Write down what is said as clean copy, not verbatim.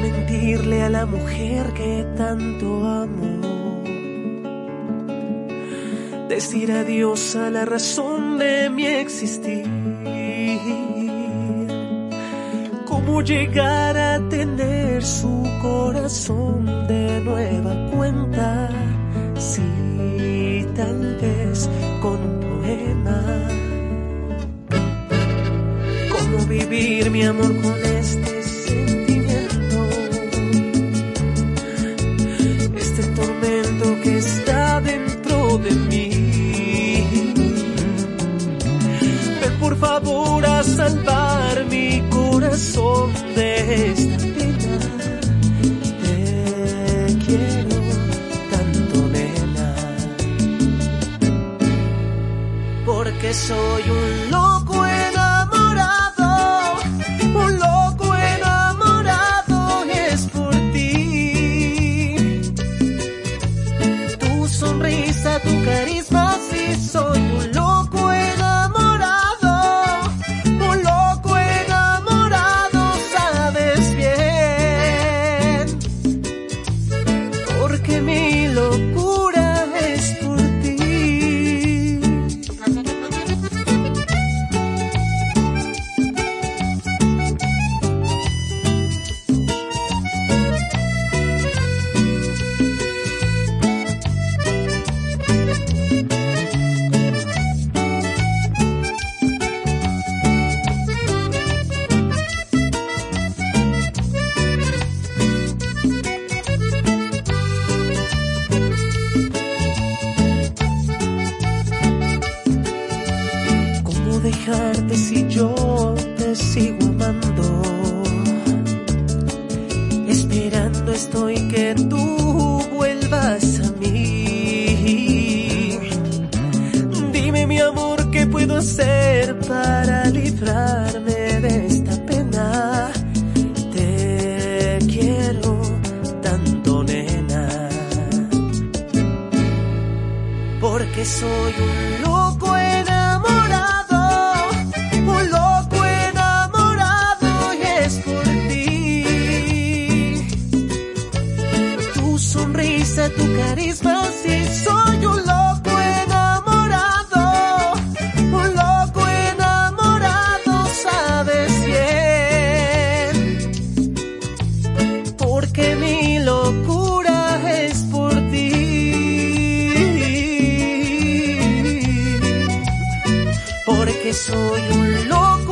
mentirle a la mujer que tanto amo. Decir adiós a la razón de mi existir. ¿Cómo llegar a tener su corazón de nueva cuenta? Sí, tal vez con un poema. ¿Cómo vivir mi amor con este sentimiento? Este tormento que está dentro de mí. Ven por favor a salvar mi corazón de esta pena. Te quiero tanto, nena, porque soy un loco enamorado, un loco enamorado es por ti. Tu sonrisa, tu carisma, sí soy un loco enamorado, un loco enamorado, sabes bien, porque mi locura es por ti. ¿Cómo dejarte si yo te sigo amando? Esperando estoy que tú vuelvas a mí. Dime mi amor, ¿qué puedo hacer para librarme de esta pena? Te quiero tanto, nena, porque soy un loco enamorado, un loco enamorado y es por ti. Tu sonrisa, tu carisma, sí soy un loco enamorado, un loco enamorado, sabes bien, porque mi locura es por ti. Porque soy un loco